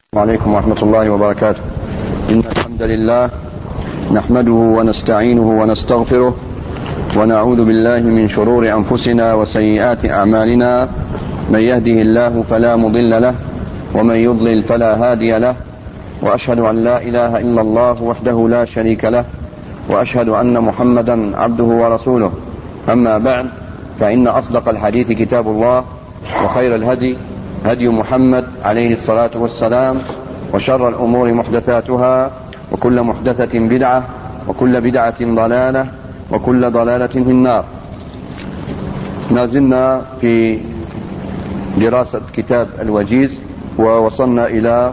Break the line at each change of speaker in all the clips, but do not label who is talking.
عليكم ورحمة الله وبركاته. إن الحمد لله نحمده ونستعينه ونستغفره ونعوذ بالله من شرور أنفسنا وسيئات أعمالنا. من يهده الله فلا مضل له ومن يضلل فلا هادي له، وأشهد أن لا إله إلا الله وحده لا شريك له، وأشهد أن محمدا عبده ورسوله. أما بعد، فإن أصدق الحديث كتاب الله، وخير الهدي هدي محمد عليه الصلاة والسلام، وشر الأمور محدثاتها، وكل محدثة بدعة، وكل بدعة ضلالة، وكل ضلالة في النار. ما زلنا في دراسة كتاب الوجيز، ووصلنا إلى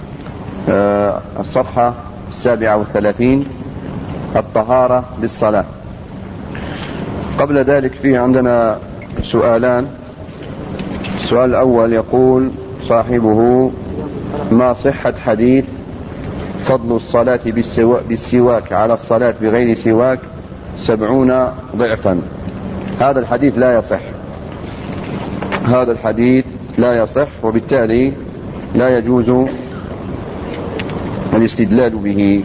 الصفحة 37، الطهارة للصلاة. قبل ذلك فيه عندنا سؤالان. السؤال الأول يقول صاحبه: ما صحة حديث فضل الصلاة بالسواك على الصلاة بغير سواك 70 ضعفا؟ هذا الحديث لا يصح، هذا الحديث لا يصح، وبالتالي لا يجوز الاستدلال به.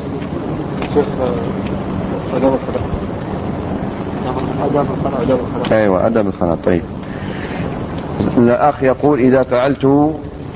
أيوة، أدب الخلاء. طيب، الأخ يقول: إذا فعلت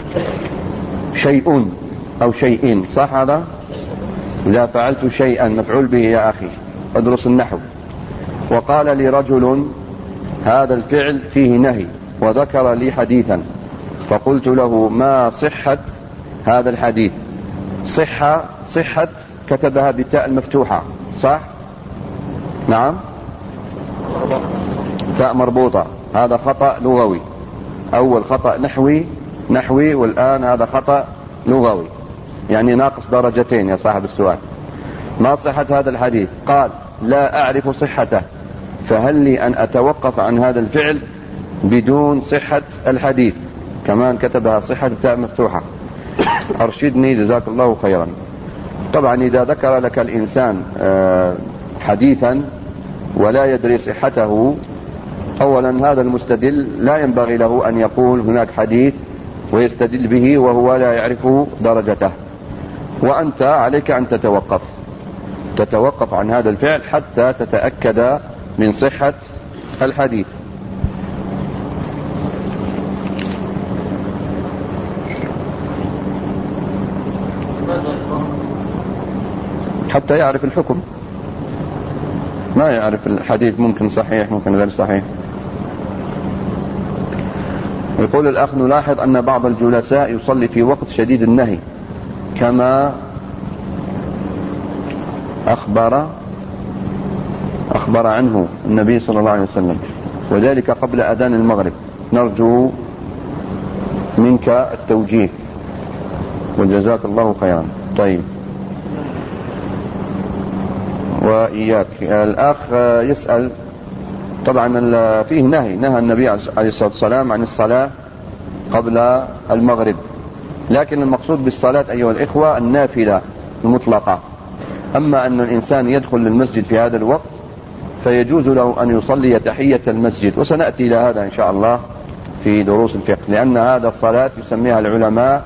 شيء أو شيئين، صح هذا؟ إذا فعلت شيئا مفعول به يا أخي، أدرس النحو. وقال لي رجل: هذا الفعل فيه نهي، وذكر لي حديثا، فقلت له: ما صحة هذا الحديث؟ صحة كتبها بالتاء المفتوحة، صح؟ نعم، تاء مربوطة. هذا خطأ لغوي، أول خطأ نحوي، والآن هذا خطأ لغوي، يعني ناقص درجتين يا صاحب السؤال. ما صحة هذا الحديث؟ قال: لا أعرف صحته، فهل لي أن أتوقف عن هذا الفعل بدون صحة الحديث؟ كمان كتبها صحة بتاء مفتوحة. أرشدني جزاك الله خيرا. طبعا إذا ذكر لك الإنسان حديثا ولا يدري صحته، أولا هذا المستدل لا ينبغي له أن يقول هناك حديث ويستدل به وهو لا يعرف درجته، وأنت عليك أن تتوقف عن هذا الفعل حتى تتأكد من صحة الحديث. حتى يعرف الحكم، ما يعرف الحديث ممكن صحيح ممكن غير صحيح. يقول الأخ: نلاحظ أن بعض الجلساء يصلي في وقت شديد النهي، كما أخبر عنه النبي صلى الله عليه وسلم، وذلك قبل أذان المغرب. نرجو منك التوجيه، وجزاك الله خيرا. طيب، وإياك. الأخ يسأل، طبعا فيه نهى النبي عليه الصلاة والسلام عن الصلاة قبل المغرب، لكن المقصود بالصلاة أيها الإخوة النافلة المطلقة. أما أن الإنسان يدخل للمسجد في هذا الوقت فيجوز له أن يصلي تحية المسجد، وسنأتي إلى هذا إن شاء الله في دروس الفقه، لأن هذا الصلاة يسميها العلماء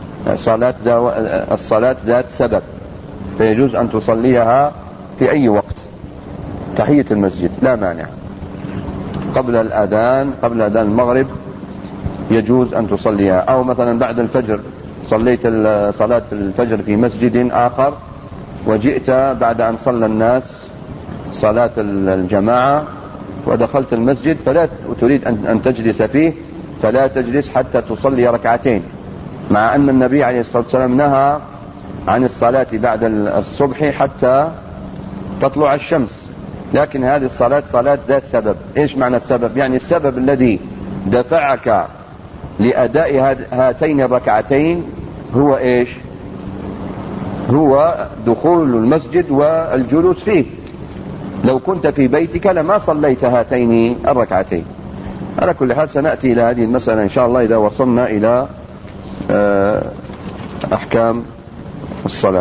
الصلاة ذات سبب، فيجوز أن تصليها في أي وقت، تحية المسجد لا مانع. قبل الأذان المغرب يجوز أن تصليها، أو مثلا بعد الفجر صليت صلاة الفجر في مسجد آخر، وجئت بعد أن صلى الناس صلاة الجماعة ودخلت المسجد فلا تريد أن تجلس فيه، فلا تجلس حتى تصلي ركعتين، مع أن النبي عليه الصلاة والسلام نهى عن الصلاة بعد الصبح حتى تطلع الشمس، لكن هذه الصلاة صلاة ذات سبب. إيش معنى السبب؟ يعني السبب الذي دفعك لأداء هاتين الركعتين هو إيش؟ هو دخول المسجد والجلوس فيه. لو كنت في بيتك لما صليت هاتين الركعتين. على كل حال سنأتي إلى هذه المسألة إن شاء الله إذا وصلنا إلى أحكام الصلاة.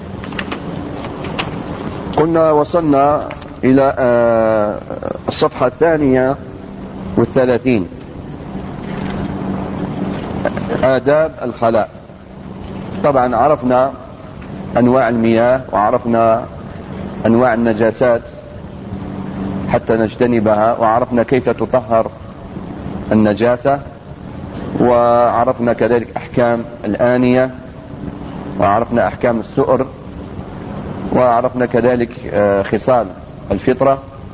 قلنا وصلنا إلى الصفحة 32، آداب الخلاء. طبعا عرفنا أنواع المياه وعرفنا أنواع النجاسات حتى نجتنبها، وعرفنا كيف تطهر النجاسة، وعرفنا كذلك أحكام الآنية، وعرفنا أحكام السؤر، وعرفنا كذلك خصال الفطرة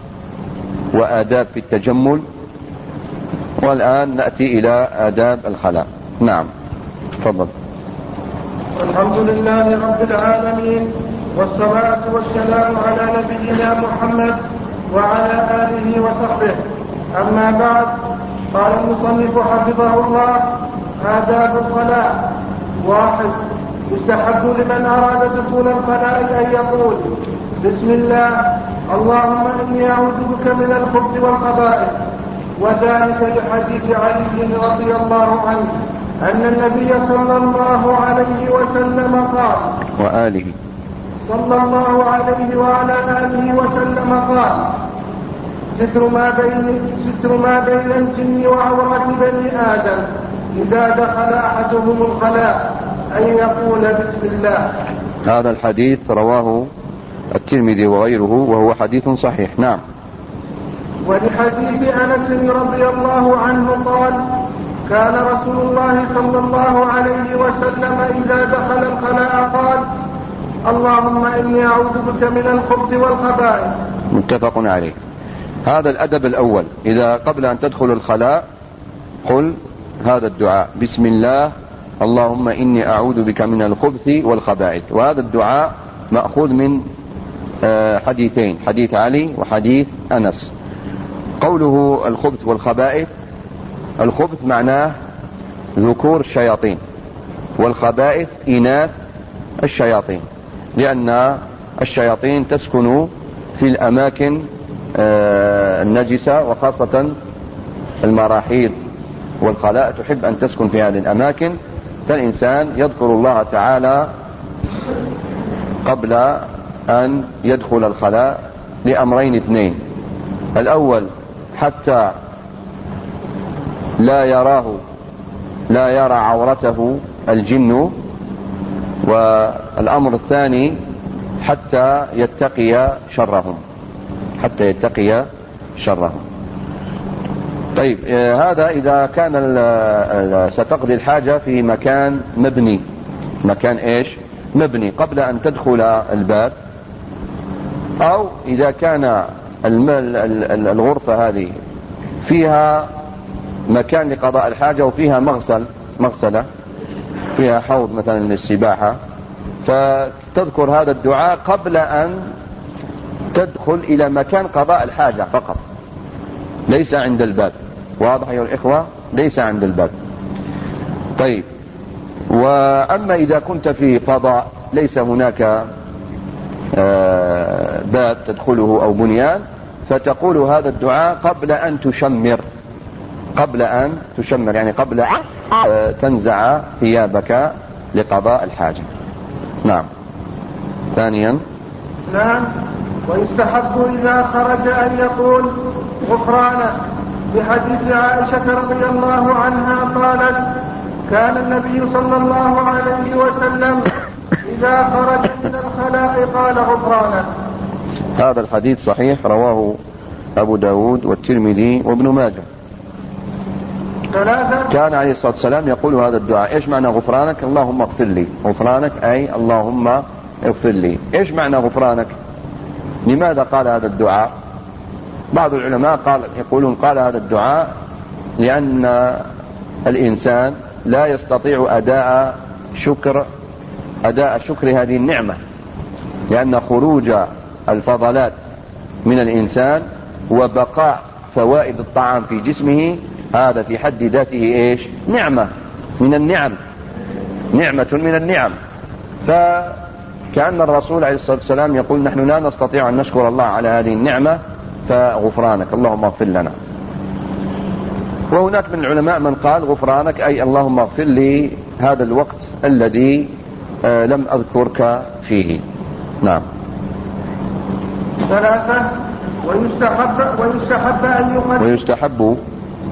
وآداب في التجمل. والآن نأتي إلى آداب الخلاء. نعم، تفضل.
الحمد لله رب العالمين، والصلاة والسلام على نبينا محمد وعلى آله وصحبه. أما بعد، قال المصنف حفظه الله: آداب الخلاء. 1. يستحب لمن أراد دخول الخلاء أن يقول: بسم الله، اللهم إني أعوذ بك من الخبث والخبائث. وذلك لحديث علي رضي الله عنه أن النبي صلى الله عليه وسلم قال صلى الله عليه وعلى آله وسلم قال: ستر ما بين الجن وعورة بني آدم إذا دخل أحدهم الخلاء أن يقول بسم الله.
هذا الحديث رواه الترمذي وغيره وهو حديث صحيح. نعم.
ولحديث أنس رضي الله عنه قال: كان رسول الله صلى الله عليه وسلم إذا دخل الخلاء قال: اللهم إني أعوذ بك من الخبث والخبائث.
متفق عليه. هذا الأدب الأول، إذا قبل أن تدخل الخلاء قل هذا الدعاء: بسم الله، اللهم إني أعوذ بك من الخبث والخبائث. وهذا الدعاء مأخوذ من حديثين، حديث علي وحديث أنس. قوله الخبث والخبائث، الخبث معناه ذكور الشياطين، والخبائث إناث الشياطين، لأن الشياطين تسكن في الأماكن النجسة، وخاصة المراحيض والخلاء تحب أن تسكن في هذه الأماكن. فالإنسان يذكر الله تعالى قبل أن يدخل الخلاء لأمرين اثنين: الأول حتى لا يرى عورته الجن، والأمر الثاني حتى يتقي شرهم. طيب، هذا إذا كان ستقضي الحاجة في مكان مبني، مبني قبل أن تدخل الباب، أو إذا كان الغرفة هذه فيها مكان لقضاء الحاجة وفيها مغسلة، فيها حوض مثلا للسباحة، فتذكر هذا الدعاء قبل أن تدخل إلى مكان قضاء الحاجة فقط، ليس عند الباب. واضح أيها الإخوة؟ ليس عند الباب. طيب، وأما إذا كنت في فضاء ليس هناك باب تدخله أو بنيان، فتقول هذا الدعاء قبل أن تشمر، يعني قبل أن تنزع ثيابك لقضاء الحاجة. نعم. ثانيا،
نعم، ويستحب إذا خرج أن يقول غفرانك، بحديث عائشة رضي الله عنها قالت: كان النبي صلى الله عليه وسلم إذا خرج من الخلاء قال غفرانك.
هذا الحديث صحيح، رواه أبو داود والترمذي وابن ماجه.
3.
كان عليه الصلاة والسلام يقول هذا الدعاء. إيش معنى غفرانك؟ اللهم اغفر لي. غفرانك أي اللهم اغفر لي. إيش معنى غفرانك؟ لماذا قال هذا الدعاء؟ بعض العلماء يقولون قال هذا الدعاء لأن الإنسان لا يستطيع أداء شكر هذه النعمة، لأن خروج الفضلات من الإنسان وبقاء فوائد الطعام في جسمه هذا في حد ذاته إيش؟ نعمة من النعم. فكأن الرسول عليه الصلاة والسلام يقول: نحن لا نستطيع أن نشكر الله على هذه النعمة، فغفرانك اللهم اغفر لنا. وهناك من العلماء من قال غفرانك أي اللهم اغفر لي هذا الوقت الذي لم أذكرك فيه. نعم.
3. ويستحب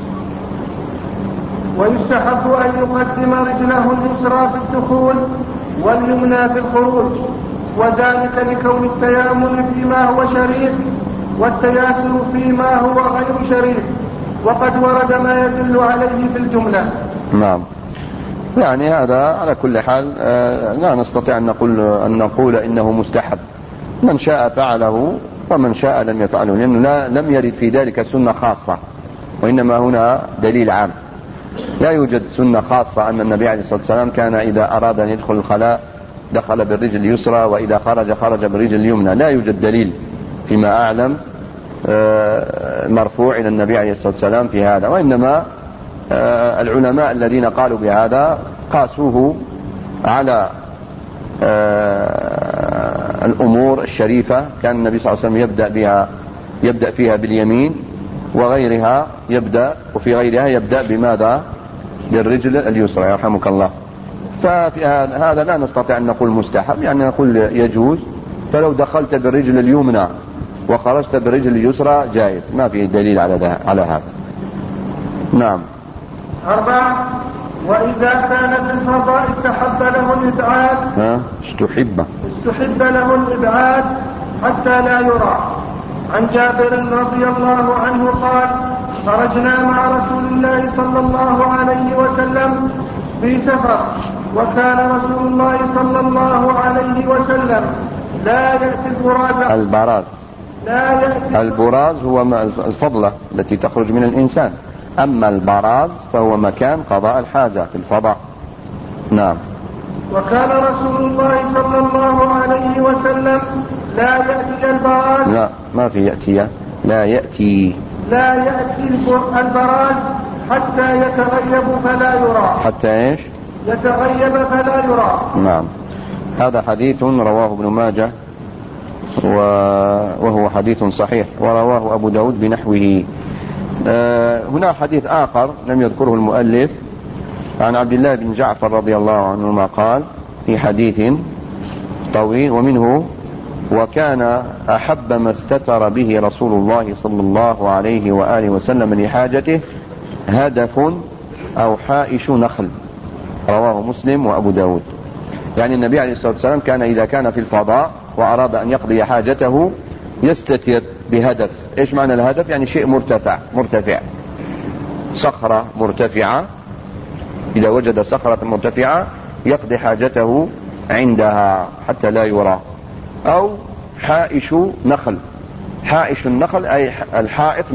أن يقدم رجله اليسرى في الدخول واليمنى في الخروج، وذلك لكون التيامن فيما هو شريف والتياسر فيما هو غير شريف، وقد ورد ما يدل عليه في الجملة.
نعم. يعني هذا على كل حال لا نستطيع أن نقول إنه مستحب، من شاء فعله ومن شاء لم يفعله، لأنه لم يرد في ذلك سنة خاصة، وإنما هنا دليل عام. لا يوجد سنة خاصة أن النبي عليه الصلاة والسلام كان إذا أراد أن يدخل الخلاء دخل بالرجل اليسرى، وإذا خرج بالرجل اليمنى. لا يوجد دليل فيما أعلم مرفوع إلى النبي عليه الصلاة والسلام في هذا، وإنما العلماء الذين قالوا بهذا قاسوه على الأمور الشريفة، كان النبي صلى الله عليه وسلم يبدأ فيها باليمين، وغيرها وفي غيرها يبدأ بماذا؟ بالرجل اليسرى يرحمك الله. ففي هذا لا نستطيع أن نقول مستحب، يعني نقول يجوز، فلو دخلت بالرجل اليمنى وخرجت بالرجل اليسرى جائز، ما في دليل على هذا. نعم.
4. وإذا كان في الفضاء استحب له الإبعاد. استحب له الإبعاد حتى لا يرى. عن جابر رضي الله عنه قال: خرجنا مع رسول الله صلى الله عليه وسلم في سفر، وكان رسول الله صلى الله عليه وسلم لا يأتي البراز.
البراز هو الفضلة التي تخرج من الإنسان، أما البراز فهو مكان قضاء الحاجة في الفضاء. نعم.
وكان رسول الله صلى الله عليه وسلم لا يأتي البراز.
لا، ما في يأتي، لا يأتي
البراز حتى يتغيب فلا يرى.
حتى ايش؟
يتغيب فلا يرى.
نعم. هذا حديث رواه ابن ماجه وهو حديث صحيح، ورواه أبو داود بنحوه. هنا حديث آخر لم يذكره المؤلف عن عبد الله بن جعفر رضي الله عنهما قال في حديث طويل ومنه: وكان أحب ما استتر به رسول الله صلى الله عليه وآله وسلم لحاجته هدف أو حائش نخل. رواه مسلم وأبو داود. يعني النبي عليه الصلاة والسلام كان إذا كان في الفضاء وأراد أن يقضي حاجته يستتر بهدف. إيش معنى الهدف؟ يعني شيء مرتفع، صخرة مرتفعة، إذا وجد صخرة مرتفعة يقضي حاجته عندها حتى لا يرى. أو حائش نخل. حائش النخل أي الحائط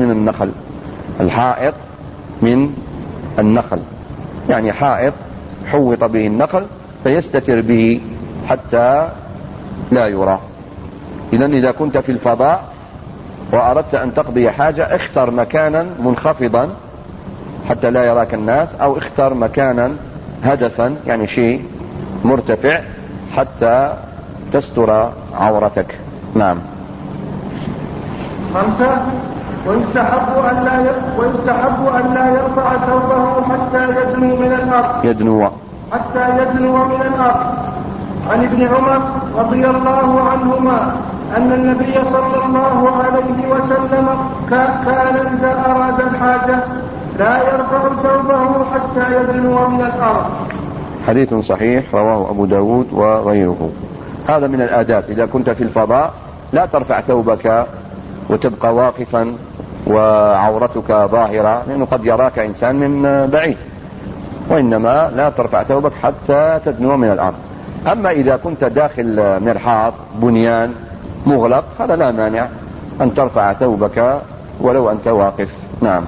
من النخل، يعني حائط حوط به النخل فيستتر به حتى لا يرى. إذن إذا كنت في الفضاء وأردت أن تقضي حاجة اختر مكانا منخفضا حتى لا يراك الناس، أو اختر مكانا هدفا يعني شيء مرتفع حتى تستر عورتك. نعم.
5. ويستحب أن لا يرفع ثوبه حتى يدنو من الأرض. عن ابن عمر رضي الله عنهما أن النبي صلى الله عليه وسلم كان إذا أراد الحاجة لا يرفع ثوبه حتى يدنو من الأرض.
حديث صحيح رواه أبو داود وغيره. هذا من الآداب، إذا كنت في الفضاء لا ترفع ثوبك وتبقى واقفا وعورتك ظاهرة، لأنه قد يراك إنسان من بعيد، وإنما لا ترفع ثوبك حتى تدنو من الأرض. أما إذا كنت داخل مرحاض بنيان مغلق هذا لا مانع أن ترفع ثوبك ولو أنت واقف. نعم.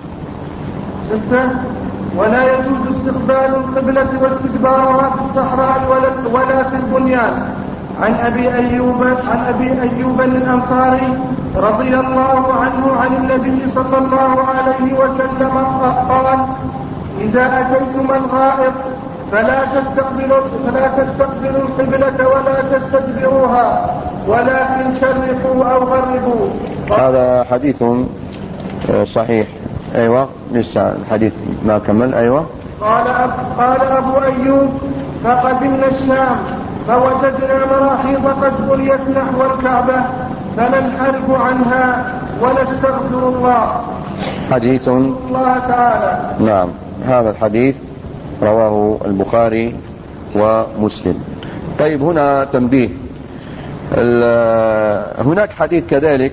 6. ولا يجوز استقبال القبلة واستدبارها في الصحراء ولا في البنيان. عن أبي أيوب الأنصاري رضي الله عنه عن النبي صلى الله عليه وسلم قال: إذا أتيتم الغائط فلا تستقبلوا القبلة ولا تستدبروها، ولكن شرقوا أو غربوا.
هذا حديث صحيح. أيوة، لسه الحديث ما كمل. أيوة.
قال أبو أيوب: فقدمنا الشام فوجدنا مراحيض قد بنيت نحو الكعبة فننحرف عنها ونستغفر الله.
حديث
الله تعالى.
نعم. هذا الحديث رواه البخاري ومسلم. طيب هنا تنبيه، هناك حديث كذلك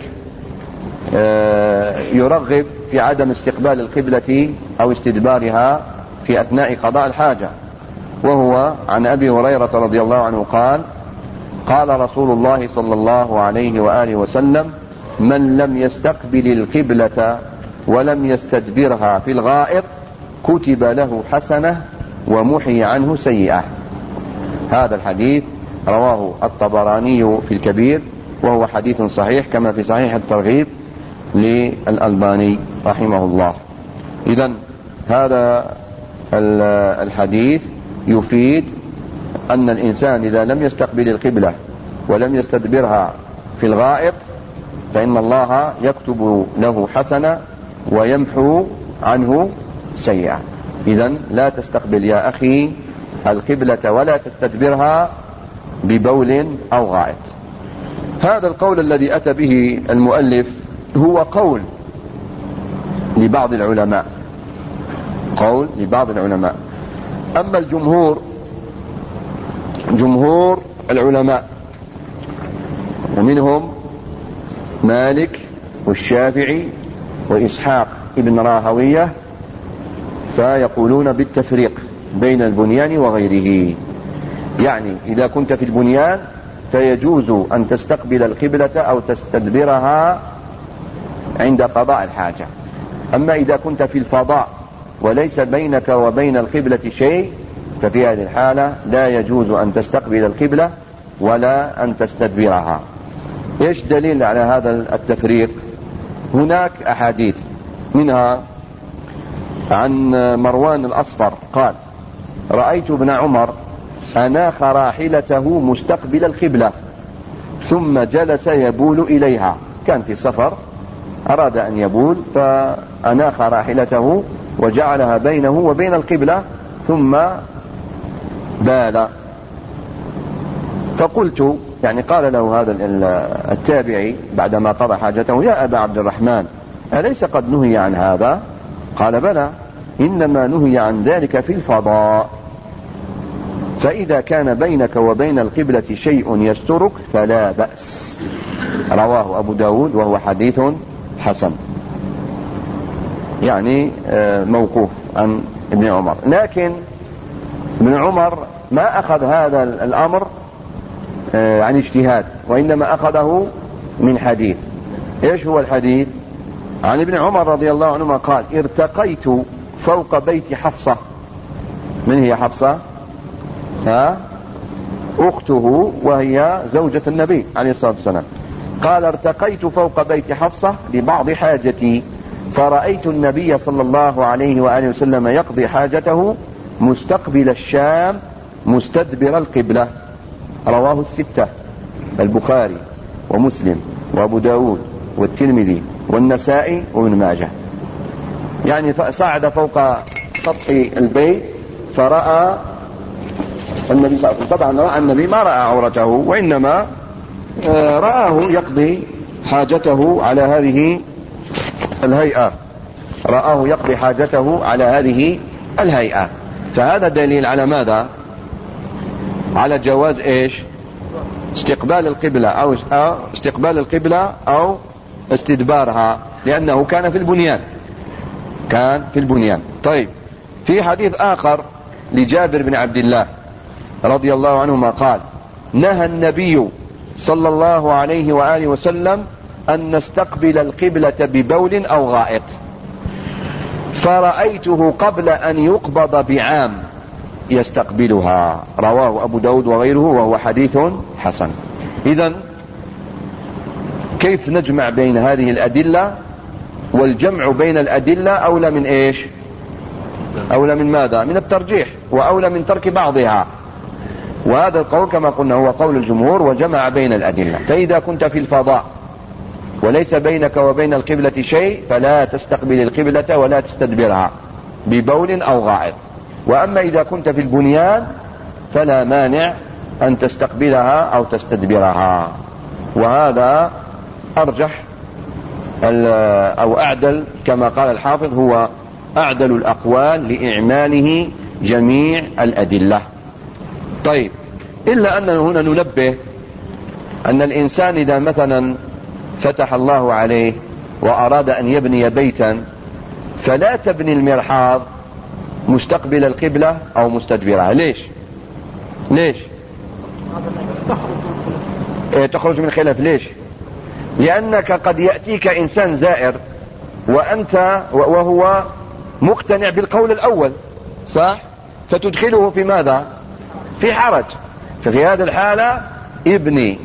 يرغب في عدم استقبال القبلة أو استدبارها في أثناء قضاء الحاجة، وهو عن أبي هريرة رضي الله عنه قال: قال رسول الله صلى الله عليه وآله وسلم: من لم يستقبل القبلة ولم يستدبرها في الغائط كتب له حسنة ومحي عنه سيئة. هذا الحديث رواه الطبراني في الكبير، وهو حديث صحيح كما في صحيح الترغيب للألباني رحمه الله. إذن هذا الحديث يفيد أن الإنسان إذا لم يستقبل القبلة ولم يستدبرها في الغائط فإن الله يكتب له حسنة ويمحو عنه سيئة. إذن لا تستقبل يا أخي القبلة ولا تستدبرها ببول أو غائط. هذا القول الذي أتى به المؤلف هو قول لبعض العلماء، قول لبعض العلماء. أما الجمهور، جمهور العلماء ومنهم مالك والشافعي وإسحاق ابن راهوية فيقولون بالتفريق بين البنيان وغيره. يعني إذا كنت في البنيان فيجوز أن تستقبل القبلة أو تستدبرها عند قضاء الحاجة. أما إذا كنت في الفضاء وليس بينك وبين القبلة شيء ففي هذه الحالة لا يجوز أن تستقبل القبلة ولا أن تستدبرها. إيش دليل على هذا التفريق؟ هناك أحاديث، منها عن مروان الأصفر قال: رأيت ابن عمر أناخ راحلته مستقبل القبلة ثم جلس يبول إليها. كان في سفر أراد أن يبول فأناخ راحلته وجعلها بينه وبين القبلة ثم بال. فقلت، يعني قال له هذا التابعي بعدما قضى حاجته: يا أبا عبد الرحمن أليس قد نهي عن هذا؟ قال: بلى، إنما نهي عن ذلك في الفضاء، فإذا كان بينك وبين القبلة شيء يسترك فلا بأس. رواه أبو داود وهو حديث حسن، يعني موقوف عن ابن عمر. لكن ابن عمر ما أخذ هذا الأمر عن اجتهاد، وإنما أخذه من حديث. إيش هو الحديث؟ عن ابن عمر رضي الله عنهما قال: ارتقيت فوق بيت حفصة. من هي حفصة؟ أخته وهي زوجة النبي عليه الصلاة والسلام. قال: ارتقيت فوق بيت حفصة لبعض حاجتي فرأيت النبي صلى الله عليه وآله وسلم يقضي حاجته مستقبل الشام مستدبر القبلة. رواه الستة: البخاري ومسلم وأبو داود والترمذي والنسائي وابن ماجه. يعني صعد فوق سطح البيت فرأى النبي صلى الله عليه وسلم. طبعا رأى النبي ما رأى عورته، وإنما رآه يقضي حاجته على هذه الهيئة، رآه يقضي حاجته على هذه الهيئة. فهذا دليل على ماذا؟ على جواز إيش؟ استقبال القبلة أو استقبال القبلة أو استدبارها، لأنه كان في البنيان، كان في البنيان. طيب، في حديث آخر لجابر بن عبد الله رضي الله عنهما قال: نهى النبي صلى الله عليه وآله وسلم أن نستقبل القبلة ببول أو غائط، فرأيته قبل أن يقبض بعام يستقبلها. رواه أبو داود وغيره وهو حديث حسن. إذن كيف نجمع بين هذه الأدلة؟ والجمع بين الأدلة أولى من إيش؟ أولى من ماذا؟ من الترجيح، وأولى من ترك بعضها. وهذا القول كما قلنا هو قول الجمهور، وجمع بين الأدلة. فإذا كنت في الفضاء وليس بينك وبين القبلة شيء فلا تستقبل القبلة ولا تستدبرها ببول أو غائط. وأما إذا كنت في البنيان فلا مانع أن تستقبلها أو تستدبرها. وهذا أرجح أو أعدل، كما قال الحافظ، هو أعدل الأقوال لإعماله جميع الأدلة. طيب، إلا أننا هنا ننبه أن الإنسان إذا مثلا فتح الله عليه وأراد أن يبني بيتا فلا تبني المرحاض مستقبل القبلة أو مستدبرها. ليش تخرج من خلاف؟ ليش؟ لأنك قد يأتيك إنسان زائر وهو مقتنع بالقول الأول، صح؟ فتدخله في ماذا؟ في حرج. ففي هذه الحالة ابني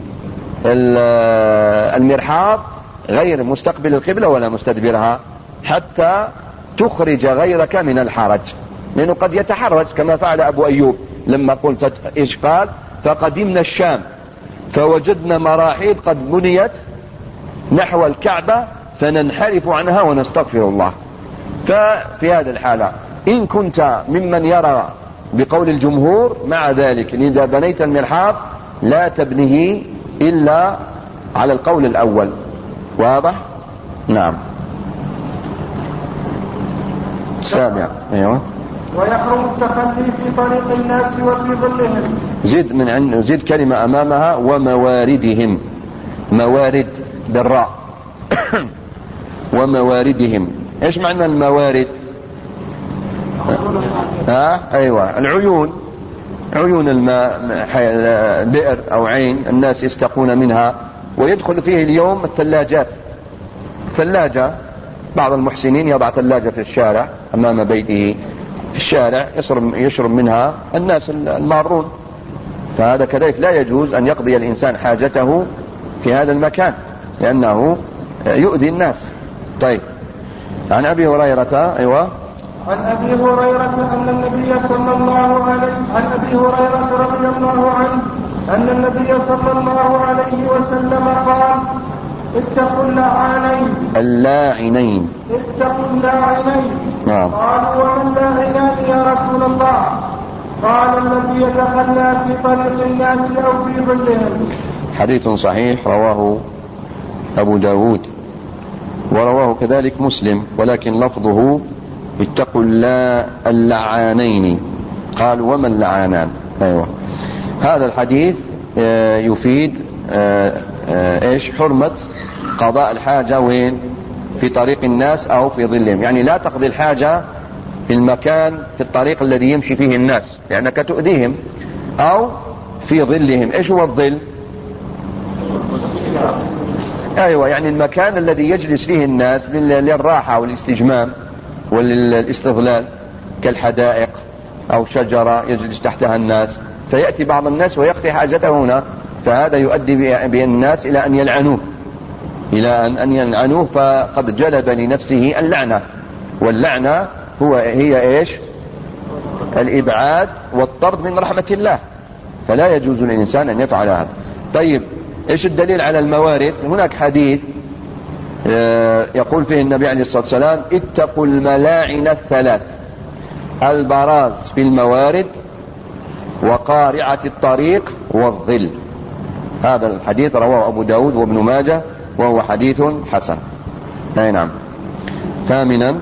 المرحاض غير مستقبل القبلة ولا مستدبرها حتى تخرج غيرك من الحرج، لأنه قد يتحرج كما فعل أبو أيوب لما قلت إيش قال؟ فقدمنا الشام فوجدنا مراحيض قد بنيت نحو الكعبة فننحرف عنها ونستغفر الله. ففي هذه الحالة إن كنت ممن يرى بقول الجمهور مع ذلك إذا بنيت المرحاض لا تبنيه إلا على القول الأول. واضح؟ نعم. السابع. أيوة.
ويحرم التخلي في طريق الناس وفي ظلهم.
زد كلمة أمامها ومواردهم. موارد بالراء. ومواردهم. إيش معنى الموارد؟ أيوة، عيون الماء، بئر أو عين الناس يستقون منها ويدخل فيه اليوم الثلاجات. ثلاجة بعض المحسنين يضع ثلاجة في الشارع أمام بيته في الشارع يشرب منها الناس المارون، فهذا كذلك لا يجوز أن يقضي الإنسان حاجته في هذا المكان لأنه يؤذي الناس. طيب، عن أبي هريرة. أيوة.
عن أبي هريرة أن النبي صلى الله عليه عن أبي هريرة رضي الله عنه أن النبي صلى الله عليه وسلم قال: اتقوا اللاعنين. اتقوا اللاعنين. قالوا: ومن لاعنان يا رسول الله؟ قال: الذي يتخلى في طريق الناس أو في ظلهم.
حديث صحيح رواه أبو داود ورواه كذلك مسلم، ولكن لفظه اتقوا اللعانين. قال: ومن لعانان؟ أيوة. هذا الحديث يفيد ايش؟ حرمة قضاء الحاجة وين؟ في طريق الناس أو في ظلهم، يعني لا تقضي الحاجة في المكان في الطريق الذي يمشي فيه الناس لأنك تؤذيهم، أو في ظلهم. ايش هو الظل؟ أيوة، يعني المكان الذي يجلس فيه الناس للراحة والاستجمام والاستظلال كالحدائق أو شجرة يجلس تحتها الناس، فيأتي بعض الناس ويقضي حاجته هنا، فهذا يؤدي بالناس إلى أن يلعنوه فقد جلب لنفسه اللعنة. واللعنة هي إيش؟ الإبعاد والطرد من رحمة الله، فلا يجوز للإنسان أن يفعل هذا. طيب، إيش الدليل على الموارد؟ هناك حديث يقول فيه النبي عليه الصلاة والسلام: اتقوا الملاعن الثلاث: البراز في الموارد وقارعة الطريق والظل. هذا الحديث رواه أبو داود وابن ماجه وهو حديث حسن. أي نعم. ثامنا: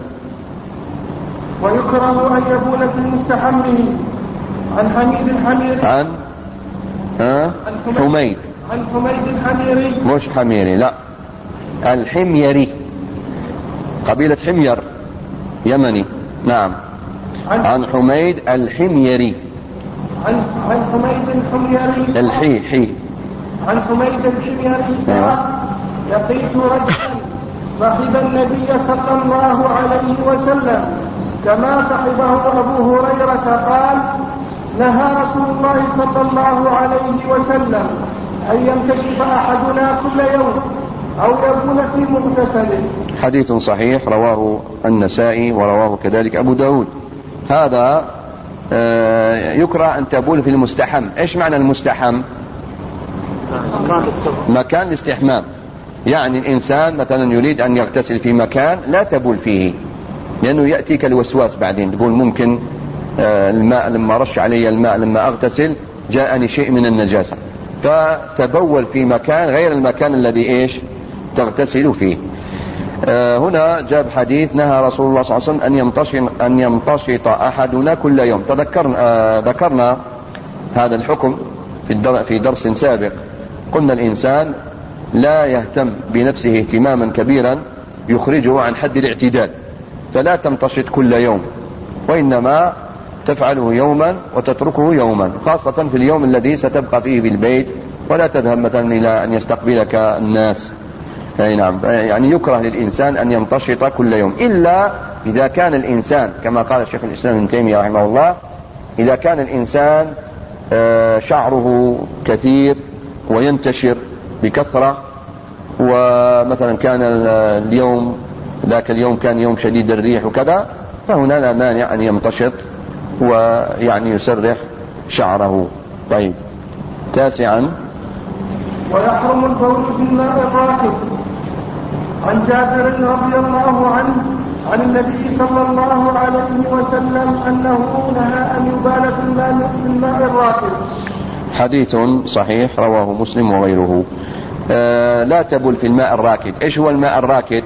ويكره أن يبول في مستحمه. عن حميد الحميري. عن حميد الحميري.
مش حميري، لا، الحميري، قبيلة حمير يمني. نعم. عن حميد الحميري.
عن حميد الحميري. عن حميد الحميري. لقيت رجلا صحب النبي صلى الله عليه وسلم كما صحبه أبو هريرة قال: نهى رسول الله صلى الله عليه وسلم أن يمتشف أحدنا كل يوم أو يبول في مغتسل.
حديث صحيح رواه النسائي ورواه كذلك أبو داود. هذا يكره أن تبول في المستحم. إيش معنى المستحم؟ مكان الاستحمام، يعني الإنسان مثلا يريد أن يغتسل في مكان لا تبول فيه، لأنه يأتيك الوسواس بعدين تقول ممكن الماء لما رش علي الماء لما أغتسل جاءني شيء من النجاسة، فتبول في مكان غير المكان الذي إيش تغتسل فيه. هنا جاب حديث: نهى رسول الله صلى الله عليه وسلم أن يمتشط أحدنا كل يوم. ذكرنا هذا الحكم في درس سابق قلنا الإنسان لا يهتم بنفسه اهتماما كبيرا يخرجه عن حد الاعتدال، فلا تمتشط كل يوم، وإنما تفعله يوما وتتركه يوما، خاصة في اليوم الذي ستبقى فيه بالبيت ولا تذهب مثلا إلى أن يستقبلك الناس. نعم، يعني يكره للإنسان أن يمتشط كل يوم، إلا إذا كان الإنسان كما قال الشيخ الإسلام ابن تيمية رحمه الله، إذا كان الإنسان شعره كثير وينتشر بكثرة، ومثلا كان ذاك اليوم كان يوم شديد الريح وكذا، فهنا لا مانع أن يمتشط ويعني يسرح شعره. طيب، 9
ويحرم البول في الماء الراكد. عن جابر رضي الله عنه عن النبي صلى الله عليه وسلم أنه نهى أن يبال في الماء الراكد.
حديث صحيح رواه مسلم وغيره. لا تبل في الماء الراكد. إيش هو الماء الراكد؟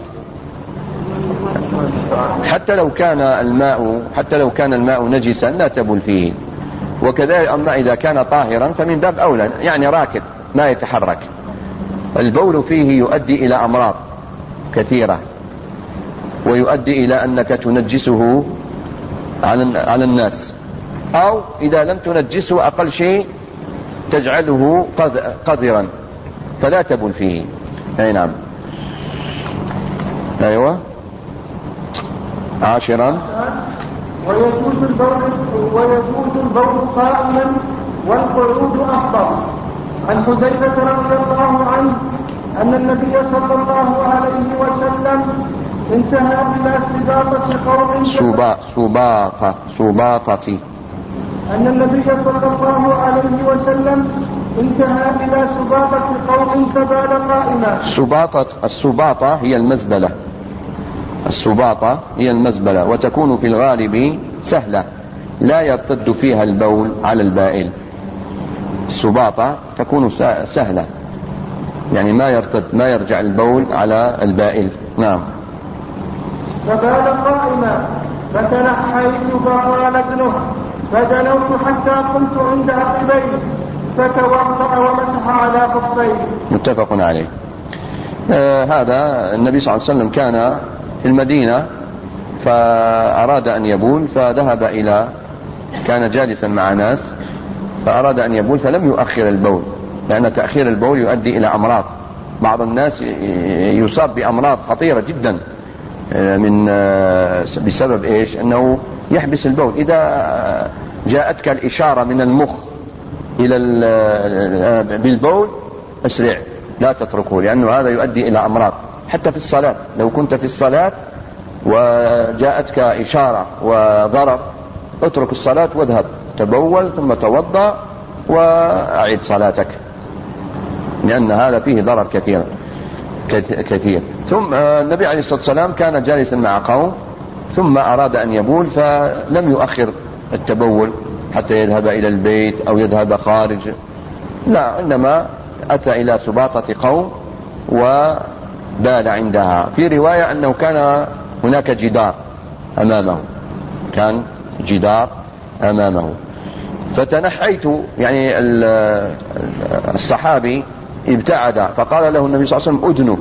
حتى لو كان الماء نجسا لا تبل فيه، وكذلك أما إذا كان طاهرا فمن باب أولى، يعني راكد ما يتحرك. البول فيه يؤدي إلى أمراض كثيرة، ويؤدي إلى أنك تنجسه على الناس، أو إذا لم تنجسه أقل شيء تجعله قذرا، فلا تبل فيه. أي نعم. أيوة. 10
ويجوز البول قائما والقعود أفضل. عن حذيفة رضي الله عنه أن النبي صلى الله عليه وسلم انتهى إلى سباطة قوم
سباطة
أن النبي صلى الله عليه وسلم انتهى إلى سباطة قوم فبال قائما.
السباطة هي المزبلة، وتكون في الغالب سهلة لا يرتد فيها البول على البائل. السباطة تكون سهلة، يعني ما يرجع البول على البائل. نعم.
فبال قائما فتنحيت فقال ابنه فدنوت حتى قمت عند عقبيه فتوضأ ومسح على خفيه.
متفق عليه. هذا النبي صلى الله عليه وسلم كان في المدينة فأراد أن يبول، كان جالسا مع ناس فأراد أن يبول فلم يؤخر البول، لأن تأخير البول يؤدي إلى أمراض. بعض الناس يصاب بأمراض خطيرة جدا بسبب إيش؟ أنه يحبس البول. إذا جاءتك الإشارة من المخ بالبول أسرع، لا تتركه، لأنه هذا يؤدي إلى أمراض. حتى في الصلاة، لو كنت في الصلاة وجاءتك إشارة وضرر، اترك الصلاة واذهب تبول ثم توضأ وأعيد صلاتك، لأن هذا فيه ضرر كثير. ثم النبي عليه الصلاة والسلام كان جالسا مع قوم ثم أراد أن يبول فلم يؤخر التبول حتى يذهب إلى البيت أو يذهب خارج، لا، إنما أتى إلى سباطة قوم وبال عندها. في رواية أنه كان هناك جدار أمامه، فتنحيت، يعني الصحابي ابتعد، فقال له النبي صلى الله عليه وسلم أدنه.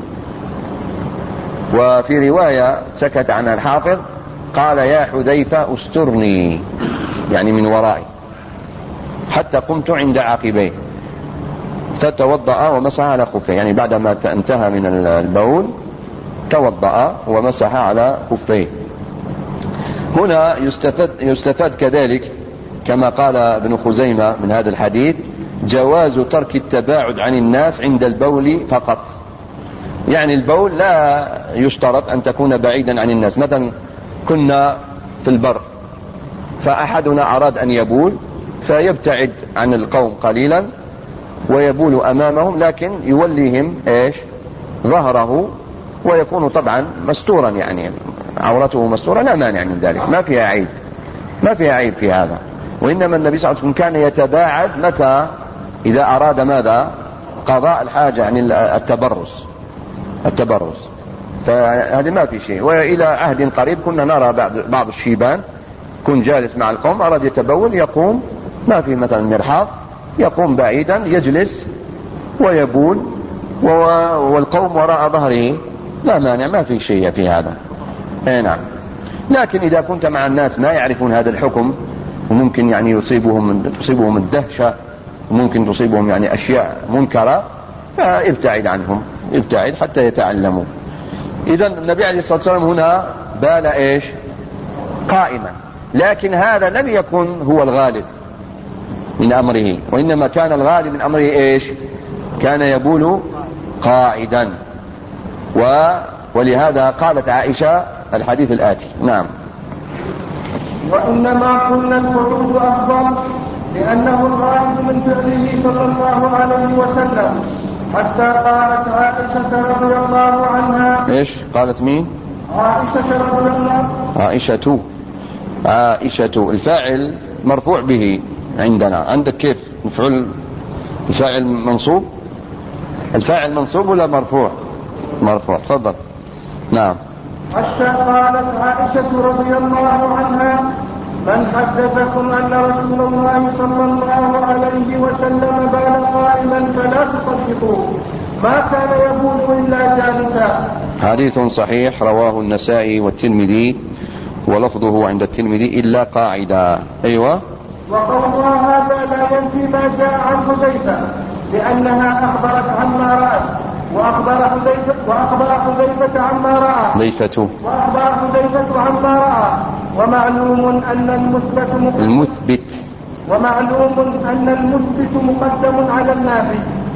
وفي رواية سكت عنها الحافظ قال يا حذيفة استرني، يعني من ورائي، حتى قمت عند عقبيه فتوضأ ومسح على خفيه، يعني بعدما انتهى من البول توضأ ومسح على خفيه. هنا يستفاد كذلك كما قال ابن خزيمة من هذا الحديث جواز ترك التباعد عن الناس عند البول فقط، يعني البول لا يشترط أن تكون بعيدا عن الناس. مثلا كنا في البر فأحدنا أراد أن يبول فيبتعد عن القوم قليلا ويبول أمامهم، لكن يوليهم ظهره، ويكون طبعا مستورا، يعني عورته مستورة، لا مانع من ذلك، ما فيها عيب في هذا. وإنما النبي صلى الله عليه وسلم كان يتباعد متى؟ إذا أراد ماذا؟ قضاء الحاجة، يعني التبرز، فهذا ما في شيء. وإلى عهد قريب كنا نرى بعض الشيبان كن جالس مع القوم أراد يتبول يقوم، ما في مثلا مرحاض، يقوم بعيدا يجلس ويبول والقوم وراء ظهره، لا مانع، ما في شيء في هذا. نعم. لكن إذا كنت مع الناس ما يعرفون هذا الحكم، وممكن يعني تصيبهم الدهشة، وممكن تصيبهم يعني أشياء منكرة، فابتعد عنهم، ابتعد حتى يتعلموا. إذن النبي عليه الصلاة والسلام هنا بال إيش؟ قائما، لكن هذا لم يكن هو الغالب من أمره، وإنما كان الغالب من أمره إيش؟ كان يبول قاعدا. ولهذا قالت عائشة الحديث الآتي. نعم.
وإنما قلنا القعود أفضل لأنه الغالب من فعله صلى الله عليه وسلم، حتى قالت عائشة رضي الله عنها.
إيش قالت مين؟
عائشة رضي الله.
عائشة الفاعل مرفوع به عندنا. عندك كيف مفعول الفاعل منصوب؟ الفاعل منصوب ولا مرفوع؟ مرفوع. تفضل. نعم.
حتى قالت عائشة رضي الله عنها: من حدثكم أن رسول الله صلى الله عليه وسلم بال قائما فلا تصدقوه، ما كان يبول إلا جالسا. حديث
صحيح رواه النسائي والترمذي، ولفظه عند الترمذي إلا قاعدا. أيوة.
وقولها هذا لا ينفي ما جاء عن حذيفة، لأنها أخبرت عما رأت، وأخبر حذيفة عما رأى. وأخبر حذيفة عما رأى. ومعلوم أن المثبت مقدم على النافي.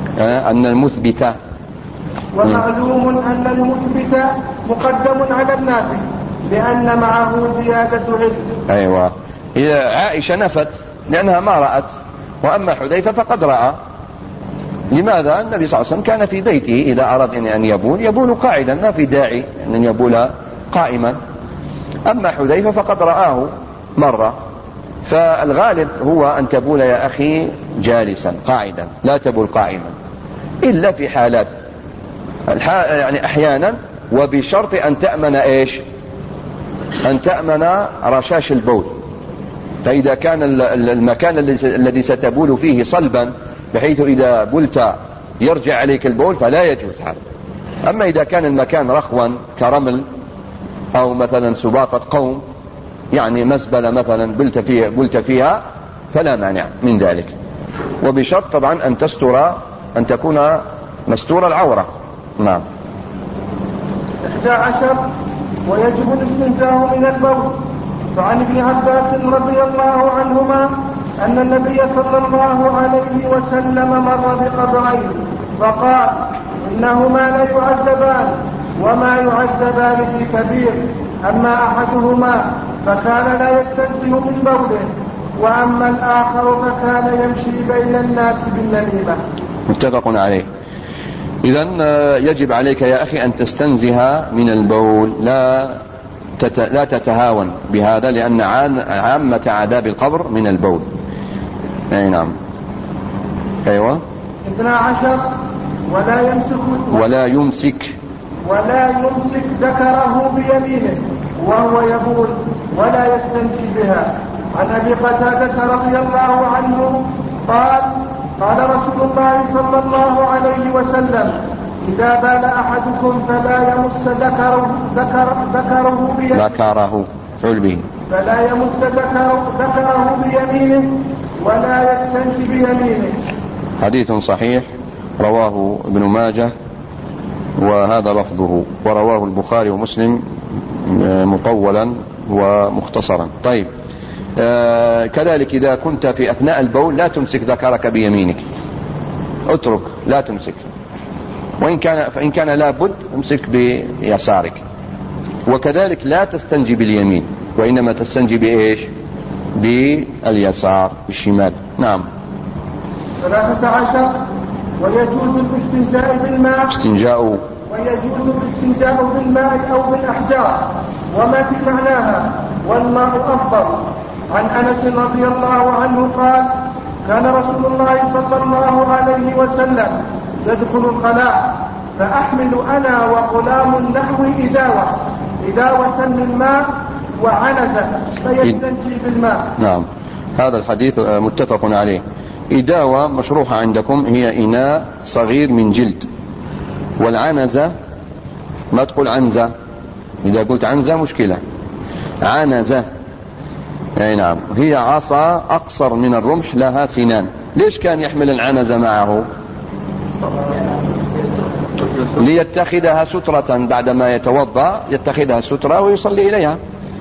ومعلوم أن المثبت مقدم على النافي، لأن معه زيادة علم.
أيوة. إذا عائشة نفت لأنها ما رأت، وأما حذيفة فقد رأى. لماذا؟ النبي صلى الله عليه وسلم كان في بيته إذا أراد أن يبول قاعدا، ما في داعي أن يبول قائما. أما حذيفة فقد رآه مرة، فالغالب هو أن تبول يا أخي جالسا قاعدا، لا تبول قائما، إلا في حالات يعني أحيانا، وبشرط أن تأمن إيش؟ أن تأمن رشاش البول. فإذا كان المكان الذي ستبول فيه صلبا بحيث إذا بلت يرجع عليك البول فلا يجوز هذا. أما إذا كان المكان رخوا كرمل أو مثلا سباطة قوم، يعني مزبلة مثلا بلت فيها، فلا مانع من ذلك، وبشرط طبعا أن تكون مستور العورة. نعم.
11 ويجب الاستنزاء من البول. فعن ابن عباس رضي الله عنهما أن النبي صلى الله عليه وسلم مر بقبرين فقال: إنهما لا يعذبان وما يعذبان في كبير، أما أحدهما فكان لا يستنزه من بوله، وأما الآخر فكان يمشي بين الناس بالنميمة.
متفق عليه. إذن يجب عليك يا أخي أن تستنزه من البول، لا تتهاون بهذا، لأن عامة عذاب القبر من البول. أي نعم. أيوة.
12 ولا يمسك ذكره بيمينه وهو يبول ولا يستنجي بها. عن أبي قتادة رضي الله عنه قال: قال رسول الله صلى الله عليه وسلم: إذا بال أحدكم فلا يمس ذكره بيمينه فلا يمس ذكره بيمينه ولا يستنجي بيمينه.
حديث صحيح رواه ابن ماجه وهذا لفظه، ورواه البخاري ومسلم مطولا ومختصرا. طيب، كذلك إذا كنت في أثناء البول لا تمسك ذكرك بيمينك، اترك، لا تمسك، فإن كان لابد امسك بيسارك. وكذلك لا تستنجي باليمين، وإنما تستنجي بإيش؟ باليسار، بالشمال. نعم.
13 ويجوز الاستنجاء بالماء أو بالأحجار وما في معناها، والماء أفضل. عن أنس رضي الله عنه قال: كان رسول الله صلى الله عليه وسلم يدخل الخلاء فأحمل أنا وغلام نحو إداوة من ماء وعنزة فيستنجي بالماء.
نعم. هذا الحديث متفق عليه. إداوة مشروحة عندكم هي إناء صغير من جلد. والعنزة ما تقول عنزة، إذا قلت عنزة مشكلة. عنزة أي نعم، هي عصا أقصر من الرمح لها سنان. ليش كان يحمل العنزة معه؟ ليتخذها سترة بعدما يتوضأ، يتخذها سترة ويصلي إليها.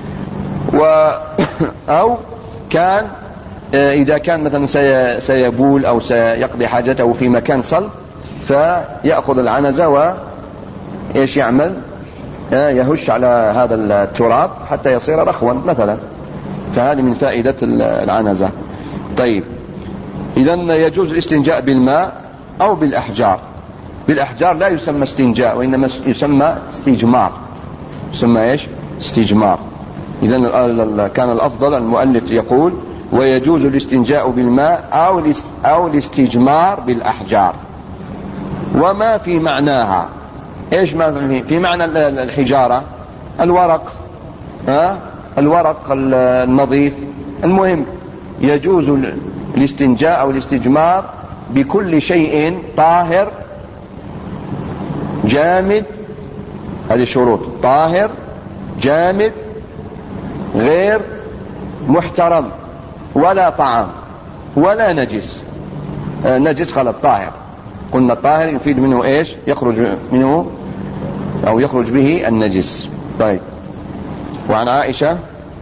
أو كان إذا كان مثلا سيبول أو سيقضي حاجته في مكان صلب فيأخذ العنزة وإيش يعمل؟ يهش على هذا التراب حتى يصير رخوا مثلا. فهذه من فائدة العنزة. طيب، إذن يجوز الاستنجاء بالماء أو بالأحجار. بالأحجار لا يسمى استنجاء وإنما يسمى استجمار. يسمى إيش؟ استجمار. إذن كان الأفضل المؤلف يقول ويجوز الاستنجاء بالماء أو الاستجمار بالأحجار. وما في معناها إيش؟ ما في معنى الحجارة الورق، الورق النظيف. المهم يجوز الاستنجاء أو الاستجمار بكل شيء طاهر جامد. هذه شروط: طاهر جامد غير محترم ولا طعام ولا نجس. نجس خلاص، طاهر. قلنا الطاهر يفيد منه إيش؟ يخرج منه أو يخرج به النجس. طيب، وعن عائشة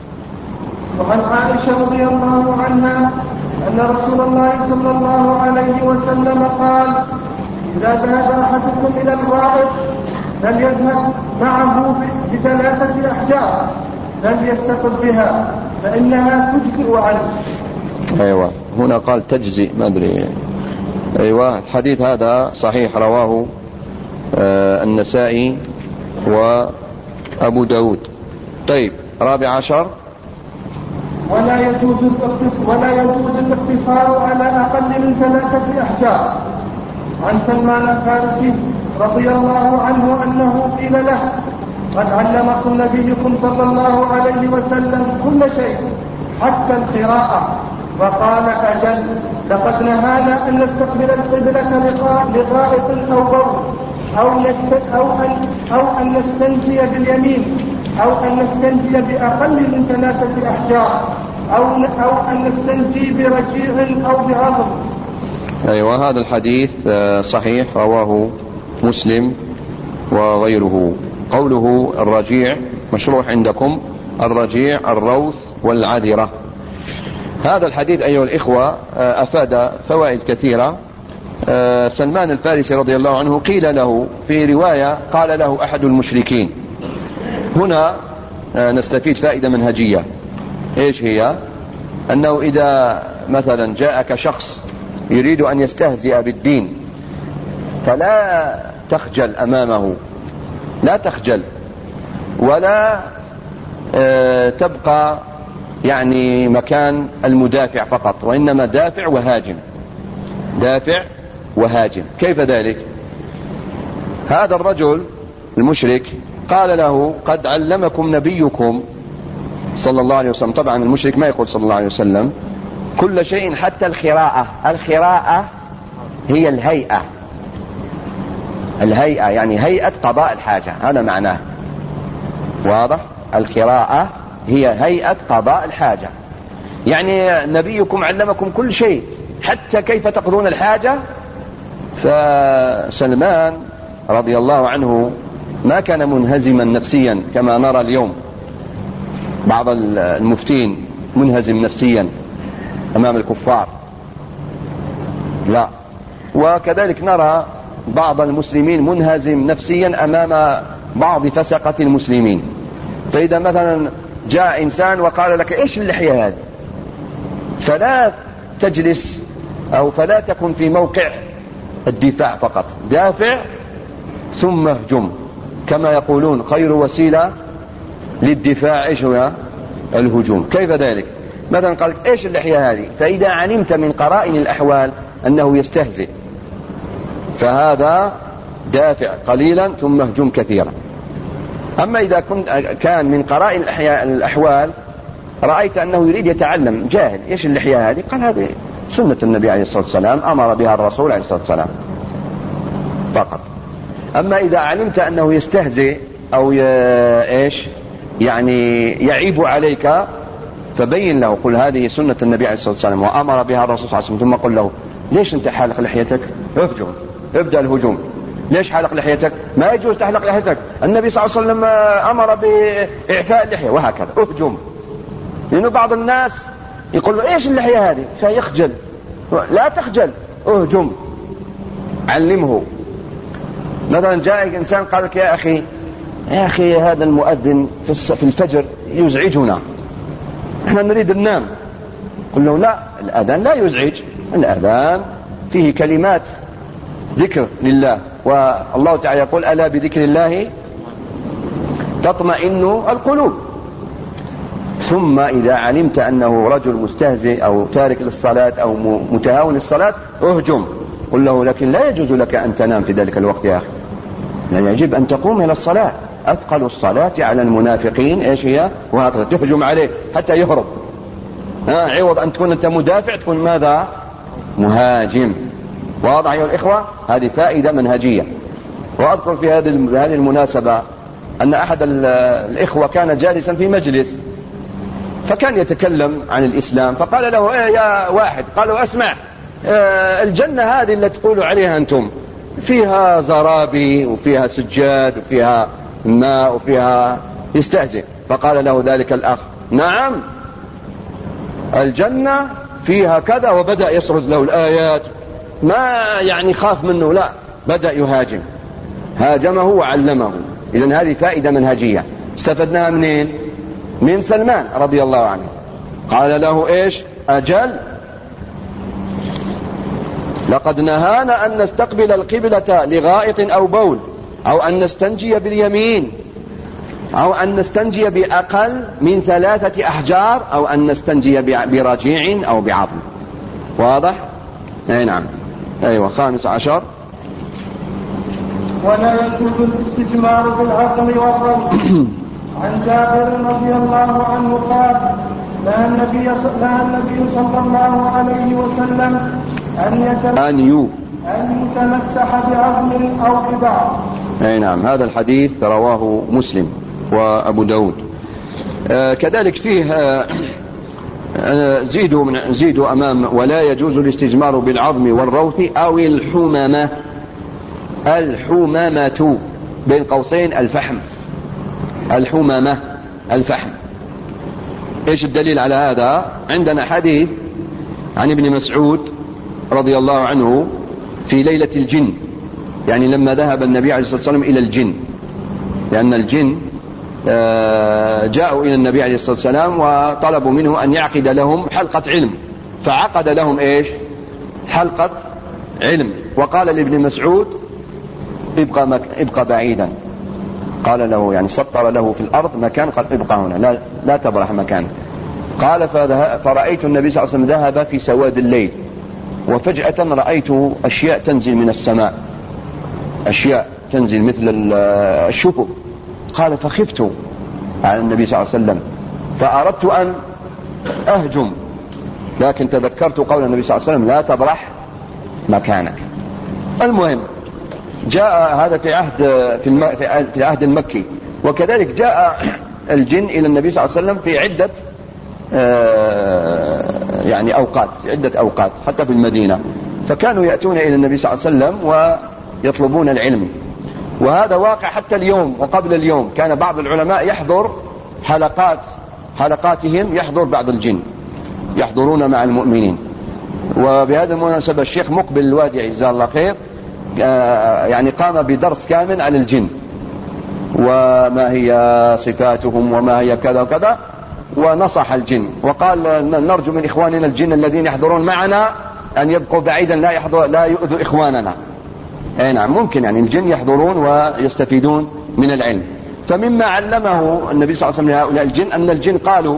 رضي الله عنها أن رسول الله صلى الله عليه وسلم قال: إذا ذهب أحدكم إلى الغائط فليذهب معه ب3 أحجار فليستقل بها فإنها تجزئ عنه.
أيوة، هنا قال تجزئ، ما أدري. أيوة، الحديث هذا صحيح، رواه النسائي وأبو داود. طيب، 14.
ولا يجوز الاقتصار على أقل من 3 أحجار. عن سلمان الفارسي رضي الله عنه أنه قيل له: قد علمكم نبيكم صلى الله عليه وسلم كل شيء حتى القراءة. فقال: أجل، لقد نهانا أن نستقبل القبلة لغائط أو بول أو أن نستنجي باليمين أو أن نستنجي بأقل من 3 أحجار أو أن نستنجي برجيع أو بعظم.
أيوة، هذا الحديث صحيح، رواه مسلم وغيره. قوله الرجيع مشروح عندكم، الرجيع الروث والعذرة. هذا الحديث أيها الإخوة أفاد فوائد كثيرة. سلمان الفارسي رضي الله عنه قيل له في رواية، قال له أحد المشركين. هنا نستفيد فائدة منهجية. إيش هي؟ أنه إذا مثلا جاءك شخص يريد أن يستهزئ بالدين فلا تخجل أمامه، لا تخجل ولا تبقى يعني مكان المدافع فقط، وإنما دافع وهاجم. دافع وهاجم. كيف ذلك؟ هذا الرجل المشرك قال له: قد علمكم نبيكم صلى الله عليه وسلم. طبعا المشرك ما يقول صلى الله عليه وسلم، كل شيء حتى الخراءة. الخراءة هي الهيئة. الهيئة يعني هيئة قضاء الحاجة، هذا معناه. واضح؟ الخراءة هي هيئة قضاء الحاجة، يعني نبيكم علمكم كل شيء حتى كيف تقضون الحاجة. فسلمان رضي الله عنه ما كان منهزما نفسيا كما نرى اليوم بعض المفتين منهزم نفسيا أمام الكفار، لا. وكذلك نرى بعض المسلمين منهزم نفسيا أمام بعض فسقة المسلمين. فإذا مثلا جاء إنسان وقال لك: إيش اللحية هذه؟ فلا تجلس أو فلا تكن في موقع الدفاع فقط، دافع ثم اهجم. كما يقولون: خير وسيلة للدفاع إيش هو؟ الهجوم. كيف ذلك؟ مثلا قال: إيش اللحية هذه؟ فإذا علمت من قرائن الأحوال أنه يستهزئ فهذا دافع قليلا ثم اهجم كثيرا. أما إذا كان من قرائن الأحوال رأيت أنه يريد يتعلم، جاهل: إيش اللحية هذه؟ قال: هذه سنة النبي عليه الصلاة والسلام أمر بها الرسول عليه الصلاة والسلام فقط. أما إذا علمت أنه يستهزئ أو يعني يعيب عليك فبين له، قل هذه سنة النبي عليه الصلاة والسلام وأمر بها الرسول صلى الله عليه وسلم، ثم قل له ليش أنت حالق لحيتك؟ اهجم، ابدأ الهجوم. ليش حالق لحيتك؟ ما يجوز تحلق لحيتك، النبي صلى الله عليه وسلم أمر بإعفاء اللحية، وهكذا اهجم. لأنه بعض الناس يقول له ايش اللحية هذه؟ فيخجل. لا تخجل، اهجم، علمه. مثلا جاء إنسان قال لك يا أخي هذا المؤذن في الفجر يزعجنا، احنا نريد ننام. قل له لا، الأذان لا يزعج، الأذان فيه كلمات ذكر لله، والله تعالى يقول ألا بذكر الله تطمئن القلوب. ثم إذا علمت أنه رجل مستهزئ أو تارك للصلاة أو متهاون للصلاة اهجم، قل له لكن لا يجوز لك أن تنام في ذلك الوقت يا أخي، يعني يجب أن تقوم إلى الصلاة، أثقل الصلاة على المنافقين ايش هي؟ وهكذا تهجم عليه حتى يهرب. عوض أن تكون أنت مدافع تكون ماذا؟ مهاجم. واضح أيها الإخوة؟ هذه فائدة منهجية. وأذكر في هذه المناسبة أن أحد الإخوة كان جالسا في مجلس فكان يتكلم عن الإسلام، فقال له يا واحد، قالوا أسمع، الجنة هذه اللي تقولوا عليها أنتم فيها زرابي وفيها سجاد وفيها ماء وفيها، يستهزئ. فقال له ذلك الأخ نعم الجنة فيها كذا، وبدأ يسرد له الآيات، ما يعني خاف منه، لا، بدأ يهاجم، هاجمه وعلمه. إذن هذه فائدة منهجية استفدناها منين؟ من سلمان رضي الله عنه، قال له ايش؟ أجل، لقد نهانا أن نستقبل القبلة لغائط أو بول، أو أن نستنجي باليمين، أو أن نستنجي بأقل من 3 أحجار، أو أن نستنجي برجيع أو بعظم. واضح؟ أي نعم. أيوة. 15
ولا يجوز الاستجمار بالعظم والرمل. عن جابر رضي الله عنه قال نهى النبي صلى الله عليه وسلم أن يتمسح بعظم أو ببعض.
أي نعم. هذا الحديث رواه مسلم وأبو داود. كذلك فيه زيدوا أمام ولا يجوز الاستجمار بالعظم والروث أو الحمامة بين قوسين الفحم، الحمامة الفحم. ايش الدليل على هذا؟ عندنا حديث عن ابن مسعود رضي الله عنه في ليلة الجن، يعني لما ذهب النبي عليه الصلاة والسلام إلى الجن، لأن الجن جاءوا إلى النبي عليه الصلاة والسلام وطلبوا منه أن يعقد لهم حلقة علم، فعقد لهم ايش؟ حلقة علم. وقال لابن مسعود ابقى بعيدا، قال له يعني سطر له في الأرض مكان، قال ابقى هنا لا تبرح مكان. قال فرأيت النبي صلى الله عليه وسلم ذهب في سواد الليل، وفجأة رأيت أشياء تنزل من السماء، أشياء تنزل مثل الشهب. قال فخفت على النبي صلى الله عليه وسلم فأردت أن أهجم، لكن تذكرت قول النبي صلى الله عليه وسلم لا تبرح مكانك. المهم جاء هذا في العهد المكي، وكذلك جاء الجن إلى النبي صلى الله عليه وسلم في عدة يعني عدة أوقات حتى في المدينة، فكانوا يأتون إلى النبي صلى الله عليه وسلم ويطلبون العلم. وهذا واقع حتى اليوم وقبل اليوم، كان بعض العلماء يحضر حلقاتهم، يحضر بعض الجن يحضرون مع المؤمنين. وبهذا المناسبة الشيخ مقبل الوادعي جزاه الله خير يعني قام بدرس كامل عن الجن وما هي صفاتهم وما هي كذا وكذا، ونصح الجن وقال نرجو من إخواننا الجن الذين يحضرون معنا أن يبقوا بعيدا، لا يؤذوا إخواننا. أي نعم، ممكن يعني الجن يحضرون ويستفيدون من العلم. فمما علمه النبي صلى الله عليه وسلم لهؤلاء الجن أن الجن